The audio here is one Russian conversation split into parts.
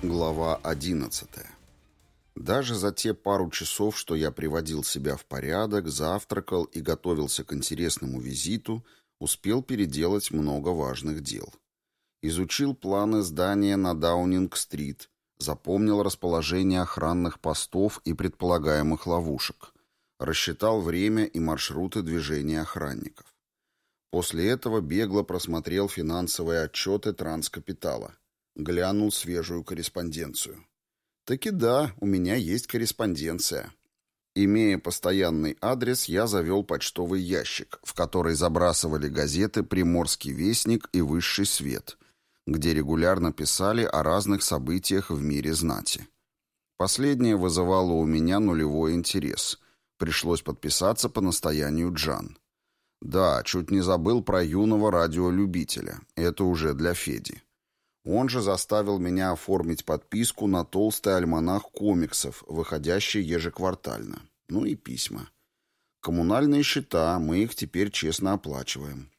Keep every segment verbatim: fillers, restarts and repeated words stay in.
Глава одиннадцатая. Даже за те пару часов, что я приводил себя в порядок, завтракал и готовился к интересному визиту, успел переделать много важных дел. Изучил планы здания на Даунинг-стрит, запомнил расположение охранных постов и предполагаемых ловушек, рассчитал время и маршруты движения охранников. После этого бегло просмотрел финансовые отчеты Транскапитала. Глянул свежую корреспонденцию. Таки да, у меня есть корреспонденция. Имея постоянный адрес, я завел почтовый ящик, в который забрасывали газеты «Приморский вестник» и «Высший свет», где регулярно писали о разных событиях в мире знати. Последнее вызывало у меня нулевой интерес. Пришлось подписаться по настоянию Джан. Да, чуть не забыл про юного радиолюбителя. Это уже для Феди. Он же заставил меня оформить подписку на толстый альманах комиксов, выходящий ежеквартально. Ну и письма. Коммунальные счета, мы их теперь честно оплачиваем.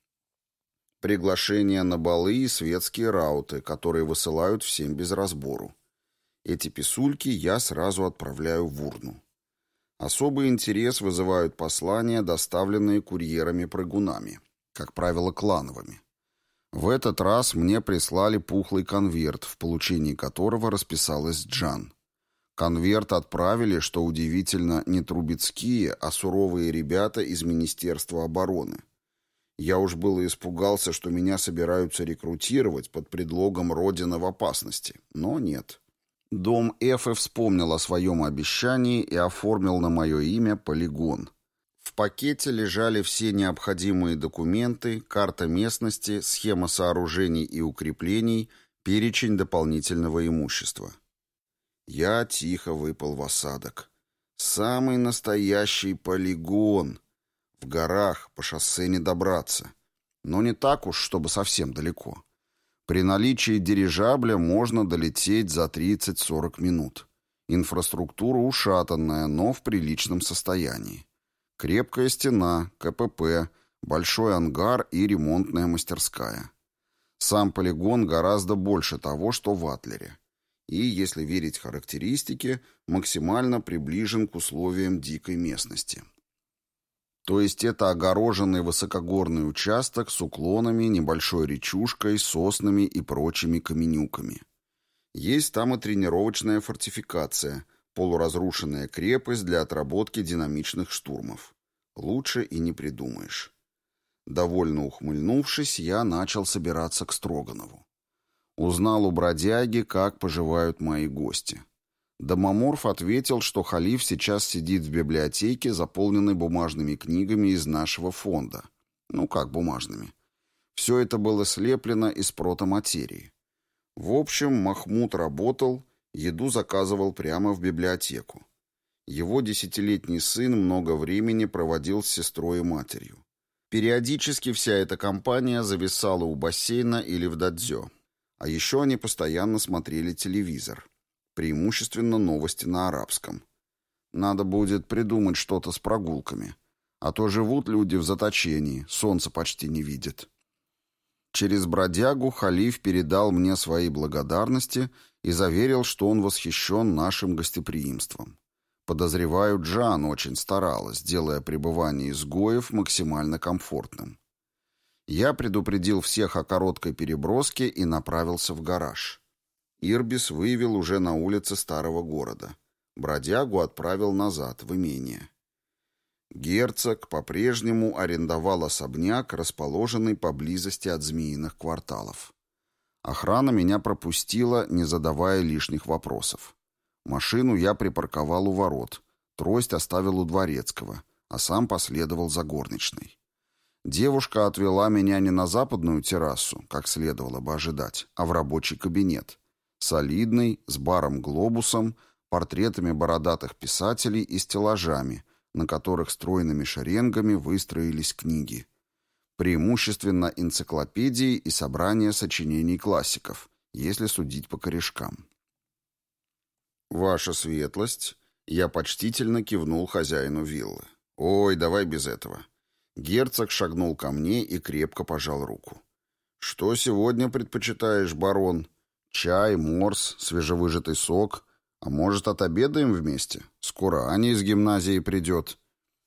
Приглашения на балы и светские рауты, которые высылают всем без разбору. Эти писульки я сразу отправляю в урну. Особый интерес вызывают послания, доставленные курьерами-прыгунами, как правило, клановыми. В этот раз мне прислали пухлый конверт, в получении которого расписалась Джан. Конверт отправили, что удивительно, не трубецкие, а суровые ребята из Министерства обороны. Я уж было испугался, что меня собираются рекрутировать под предлогом «Родина в опасности», но нет. Дом Эфы вспомнил о своем обещании и оформил на мое имя полигон. В пакете лежали все необходимые документы, карта местности, схема сооружений и укреплений, перечень дополнительного имущества. Я тихо выпал в осадок. Самый настоящий полигон. В горах, по шоссе не добраться. Но не так уж, чтобы совсем далеко. При наличии дирижабля можно долететь за тридцать-сорок минут. Инфраструктура ушатанная, но в приличном состоянии. Крепкая стена, ка пэ пэ, большой ангар и ремонтная мастерская. Сам полигон гораздо больше того, что в Атлере. И, если верить характеристике, максимально приближен к условиям дикой местности. То есть это огороженный высокогорный участок с уклонами, небольшой речушкой, соснами и прочими каменюками. Есть там и тренировочная фортификация – полуразрушенная крепость для отработки динамичных штурмов. Лучше и не придумаешь. Довольно ухмыльнувшись, я начал собираться к Строганову. Узнал у бродяги, как поживают мои гости. Домоморф ответил, что халиф сейчас сидит в библиотеке, заполненной бумажными книгами из нашего фонда. Ну как бумажными? Все это было слеплено из протоматерии. В общем, Махмуд работал, еду заказывал прямо в библиотеку. Его десятилетний сын много времени проводил с сестрой и матерью. Периодически вся эта компания зависала у бассейна или в дадзё. А еще они постоянно смотрели телевизор. Преимущественно новости на арабском. Надо будет придумать что-то с прогулками. А то живут люди в заточении, солнца почти не видят. Через бродягу халиф передал мне свои благодарности и заверил, что он восхищен нашим гостеприимством. Подозреваю, Джан очень старалась, делая пребывание изгоев максимально комфортным. Я предупредил всех о короткой переброске и направился в гараж. Ирбис вывел уже на улице старого города. Бродягу отправил назад, в имение. Герцог по-прежнему арендовал особняк, расположенный поблизости от Змеиных кварталов. Охрана меня пропустила, не задавая лишних вопросов. Машину я припарковал у ворот, трость оставил у дворецкого, а сам последовал за горничной. Девушка отвела меня не на западную террасу, как следовало бы ожидать, а в рабочий кабинет. Солидный, с баром-глобусом, портретами бородатых писателей и стеллажами, на которых стройными шеренгами выстроились книги. Преимущественно энциклопедии и собрания сочинений классиков, если судить по корешкам. «Ваша светлость», — я почтительно кивнул хозяину виллы. «Ой, давай без этого». Герцог шагнул ко мне и крепко пожал руку. «Что сегодня предпочитаешь, барон? Чай, морс, свежевыжатый сок. А может, отобедаем вместе? Скоро Аня из гимназии придет.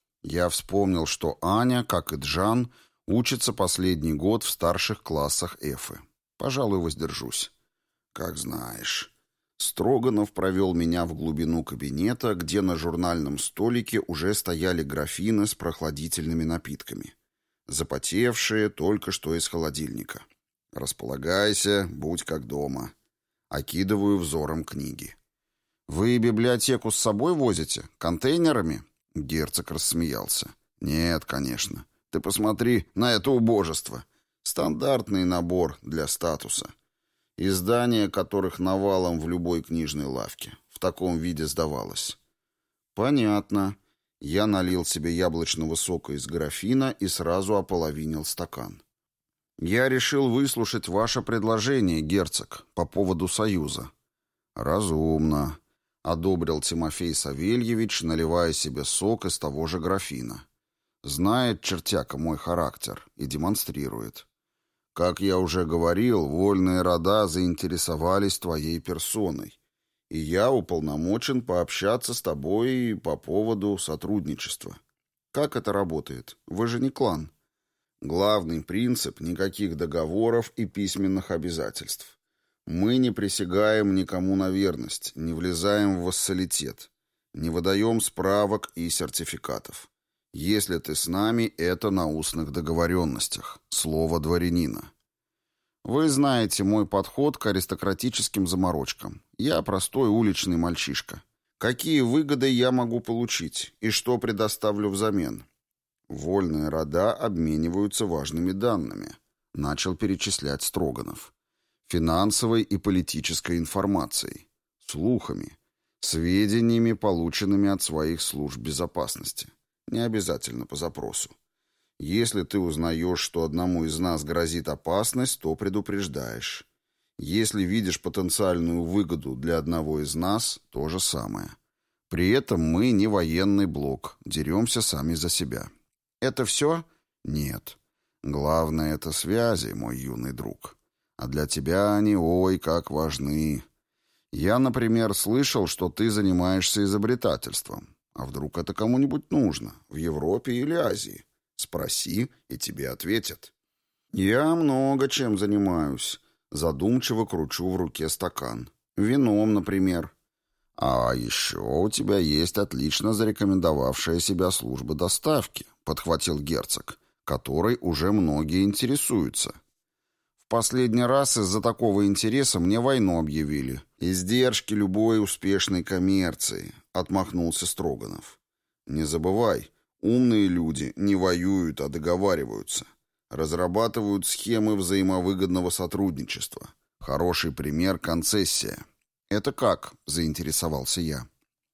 Я вспомнил, что Аня, как и Джан, учится последний год в старших классах Эфы. Пожалуй, воздержусь. Как знаешь. Строганов провел меня в глубину кабинета, где на журнальном столике уже стояли графины с прохладительными напитками. Запотевшие только что из холодильника. Располагайся, будь как дома. Окидываю взором книги. «Вы библиотеку с собой возите? Контейнерами?» Герцог рассмеялся. «Нет, конечно. Ты посмотри на это убожество. Стандартный набор для статуса. Издания которых навалом в любой книжной лавке. В таком виде сдавалось». «Понятно». Я налил себе яблочного сока из графина и сразу ополовинил стакан. «Я решил выслушать ваше предложение, герцог, по поводу союза». «Разумно», — одобрил Тимофей Савельевич, наливая себе сок из того же графина. «Знает чертяка мой характер и демонстрирует. Как я уже говорил, вольные рода заинтересовались твоей персоной, и я уполномочен пообщаться с тобой по поводу сотрудничества. Как это работает? Вы же не клан». Главный принцип — никаких договоров и письменных обязательств. Мы не присягаем никому на верность, не влезаем в вассалитет, не выдаем справок и сертификатов. Если ты с нами, это на устных договоренностях. Слово дворянина. Вы знаете мой подход к аристократическим заморочкам. Я простой уличный мальчишка. Какие выгоды я могу получить и что предоставлю взамен? Вольные рода обмениваются важными данными, начал перечислять Строганов. Финансовой и политической информацией, слухами, сведениями, полученными от своих служб безопасности. Не обязательно по запросу. Если ты узнаешь, что одному из нас грозит опасность, то предупреждаешь. Если видишь потенциальную выгоду для одного из нас, то же самое. При этом мы не военный блок, деремся сами за себя. Это все? Нет. Главное — это связи, мой юный друг. А для тебя они ой как важны. Я, например, слышал, что ты занимаешься изобретательством. А вдруг это кому-нибудь нужно? В Европе или Азии? Спроси, и тебе ответят. Я много чем занимаюсь. Задумчиво кручу в руке стакан. Вином, например. А еще у тебя есть отлично зарекомендовавшая себя служба доставки, подхватил герцог, которой уже многие интересуются. В последний раз из-за такого интереса мне войну объявили. Издержки любой успешной коммерции, отмахнулся Строганов. Не забывай, умные люди не воюют, а договариваются. Разрабатывают схемы взаимовыгодного сотрудничества. Хороший пример — концессия. «Это как?» — заинтересовался я.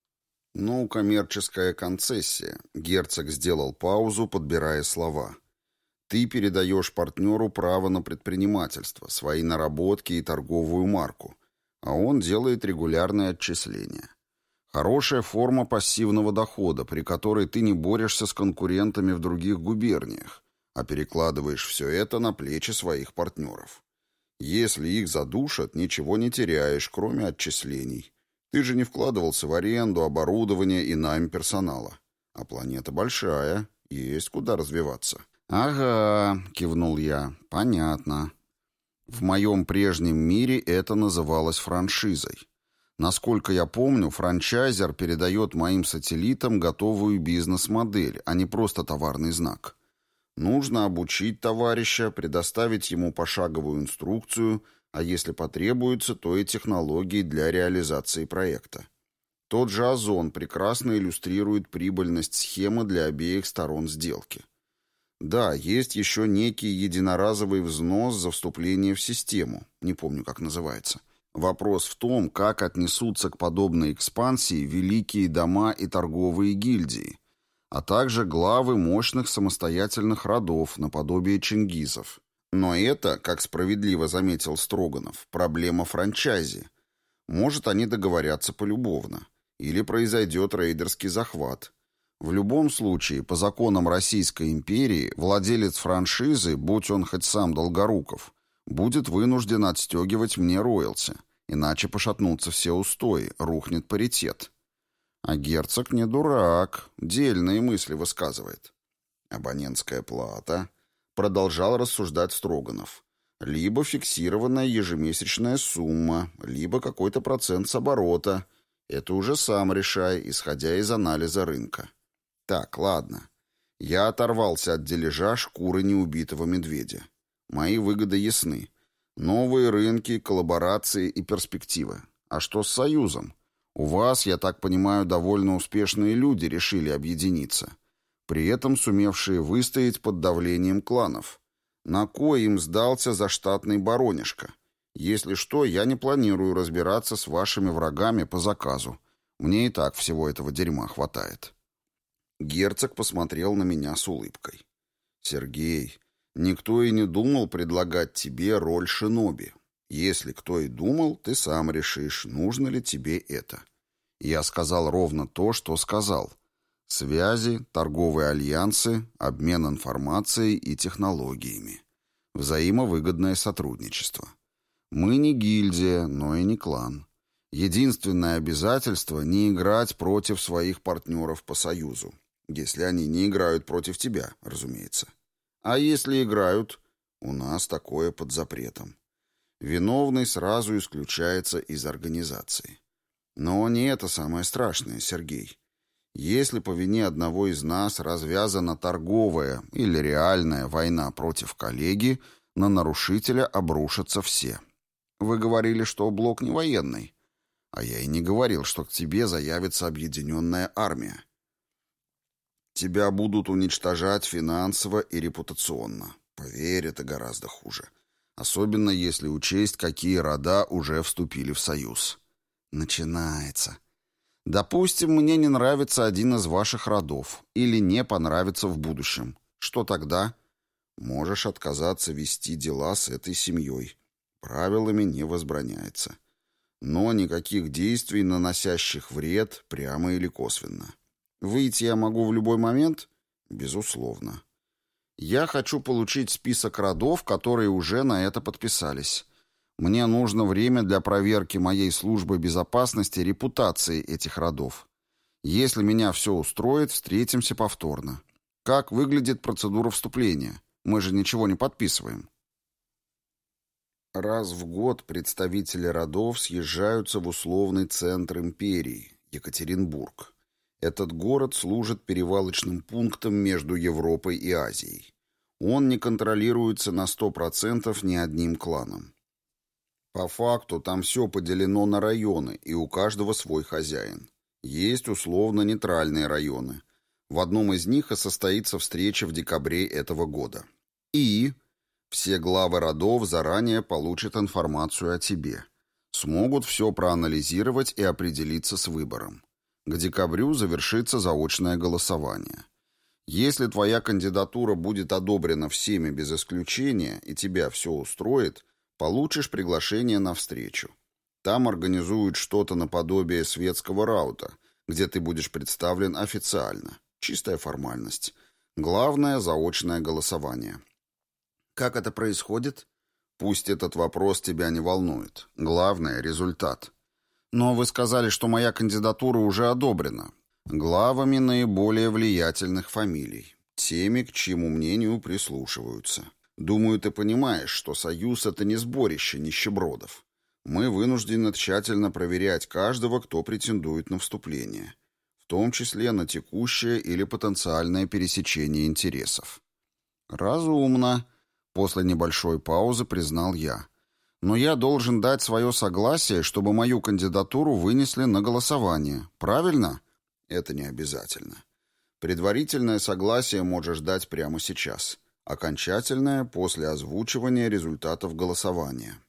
«Ну, коммерческая концессия». Герцог сделал паузу, подбирая слова. «Ты передаешь партнеру право на предпринимательство, свои наработки и торговую марку, а он делает регулярные отчисления. Хорошая форма пассивного дохода, при которой ты не борешься с конкурентами в других губерниях, а перекладываешь все это на плечи своих партнеров. Если их задушат, ничего не теряешь, кроме отчислений. Ты же не вкладывался в аренду, оборудование и найм персонала. А планета большая, есть куда развиваться». «Ага», — кивнул я, — «понятно». В моем прежнем мире это называлось франшизой. Насколько я помню, франчайзер передает моим сателлитам готовую бизнес-модель, а не просто товарный знак. Нужно обучить товарища, предоставить ему пошаговую инструкцию, а если потребуется, то и технологии для реализации проекта. Тот же Озон прекрасно иллюстрирует прибыльность схемы для обеих сторон сделки. Да, есть еще некий единоразовый взнос за вступление в систему, не помню, как называется. Вопрос в том, как отнесутся к подобной экспансии великие дома и торговые гильдии, а также главы мощных самостоятельных родов наподобие чингизов. Но это, как справедливо заметил Строганов, проблема франчайзи. Может, они договорятся полюбовно. Или произойдет рейдерский захват. В любом случае, по законам Российской империи, владелец франшизы, будь он хоть сам Долгоруков, будет вынужден отстегивать мне роялти, иначе пошатнутся все устои, рухнет паритет. А герцог не дурак, дельные мысли высказывает. Абонентская плата, продолжал рассуждать Строганов. Либо фиксированная ежемесячная сумма, либо какой-то процент с оборота. Это уже сам решай, исходя из анализа рынка. Так, ладно. Я оторвался от дележа шкуры неубитого медведя. Мои выгоды ясны. Новые рынки, коллаборации и перспективы. А что с Союзом? У вас, я так понимаю, довольно успешные люди решили объединиться, при этом сумевшие выстоять под давлением кланов. На кой им сдался заштатный баронишка? Если что, я не планирую разбираться с вашими врагами по заказу. Мне и так всего этого дерьма хватает. Герцог посмотрел на меня с улыбкой. «Сергей, никто и не думал предлагать тебе роль шиноби. Если кто и думал, ты сам решишь, нужно ли тебе это». Я сказал ровно то, что сказал. Связи, торговые альянсы, обмен информацией и технологиями. Взаимовыгодное сотрудничество. Мы не гильдия, но и не клан. Единственное обязательство — не играть против своих партнеров по союзу. Если они не играют против тебя, разумеется. А если играют, у нас такое под запретом. Виновный сразу исключается из организации. Но не это самое страшное, Сергей. Если по вине одного из нас развязана торговая или реальная война против коллеги, на нарушителя обрушатся все. Вы говорили, что блок не военный. А я и не говорил, что к тебе заявится объединенная армия. Тебя будут уничтожать финансово и репутационно. Поверь, это гораздо хуже. Особенно если учесть, какие рода уже вступили в союз. Начинается. Допустим, мне не нравится один из ваших родов или не понравится в будущем. Что тогда? Можешь отказаться вести дела с этой семьей. Правилами не возбраняется. Но никаких действий, наносящих вред, прямо или косвенно. Выйти я могу в любой момент? Безусловно. Я хочу получить список родов, которые уже на это подписались. Мне нужно время для проверки моей службы безопасности репутации этих родов. Если меня все устроит, встретимся повторно. Как выглядит процедура вступления? Мы же ничего не подписываем. Раз в год представители родов съезжаются в условный центр империи, Екатеринбург. Этот город служит перевалочным пунктом между Европой и Азией. Он не контролируется на сто процентов ни одним кланом. По факту там все поделено на районы, и у каждого свой хозяин. Есть условно-нейтральные районы. В одном из них и состоится встреча в декабре этого года. И все главы родов заранее получат информацию о тебе. Смогут все проанализировать и определиться с выбором. К декабрю завершится заочное голосование. Если твоя кандидатура будет одобрена всеми без исключения, и тебя все устроит, получишь приглашение на встречу. Там организуют что-то наподобие светского раута, где ты будешь представлен официально. Чистая формальность. Главное — заочное голосование. Как это происходит? Пусть этот вопрос тебя не волнует. Главное — результат. Но вы сказали, что моя кандидатура уже одобрена. Главами наиболее влиятельных фамилий. Теми, к чьему мнению прислушиваются. Думаю, ты понимаешь, что союз — это не сборище нищебродов. Мы вынуждены тщательно проверять каждого, кто претендует на вступление, в том числе на текущее или потенциальное пересечение интересов. Разумно, после небольшой паузы признал я. Но я должен дать свое согласие, чтобы мою кандидатуру вынесли на голосование. Правильно? Это не обязательно. Предварительное согласие можешь дать прямо сейчас. Окончательное — после озвучивания результатов голосования.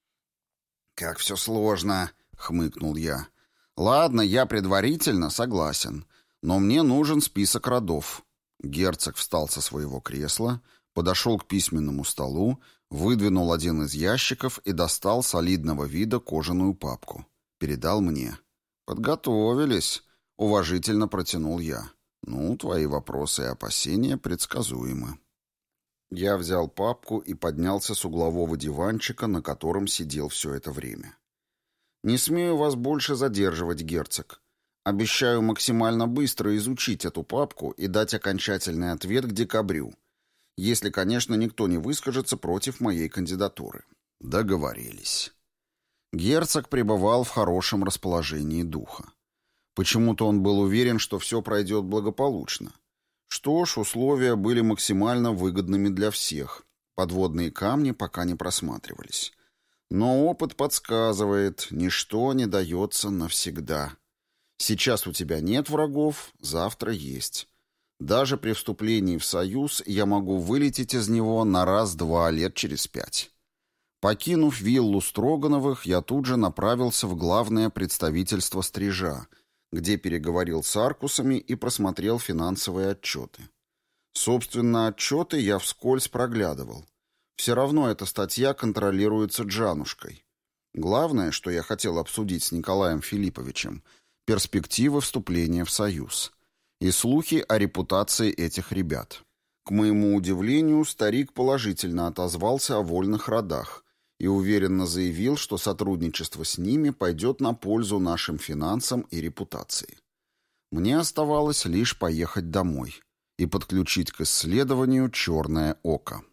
«Как все сложно!» — хмыкнул я. «Ладно, я предварительно согласен, но мне нужен список родов». Герцог встал со своего кресла, подошел к письменному столу, выдвинул один из ящиков и достал солидного вида кожаную папку. Передал мне. «Подготовились», — уважительно протянул я. «Ну, твои вопросы и опасения предсказуемы». Я взял папку и поднялся с углового диванчика, на котором сидел все это время. «Не смею вас больше задерживать, герцог. Обещаю максимально быстро изучить эту папку и дать окончательный ответ к декабрю, если, конечно, никто не выскажется против моей кандидатуры». Договорились. Герцог пребывал в хорошем расположении духа. Почему-то он был уверен, что все пройдет благополучно. Что ж, условия были максимально выгодными для всех. Подводные камни пока не просматривались. Но опыт подсказывает, ничто не дается навсегда. Сейчас у тебя нет врагов, завтра есть. Даже при вступлении в союз я могу вылететь из него на раз-два лет через пять. Покинув виллу Строгановых, я тут же направился в главное представительство Стрижа, где переговорил с Аркусами и просмотрел финансовые отчеты. Собственно, отчеты я вскользь проглядывал. Все равно эта статья контролируется Джанушкой. Главное, что я хотел обсудить с Николаем Филипповичем, перспективы вступления в союз и слухи о репутации этих ребят. К моему удивлению, старик положительно отозвался о вольных родах и уверенно заявил, что сотрудничество с ними пойдет на пользу нашим финансам и репутации. Мне оставалось лишь поехать домой и подключить к исследованию «Черное око».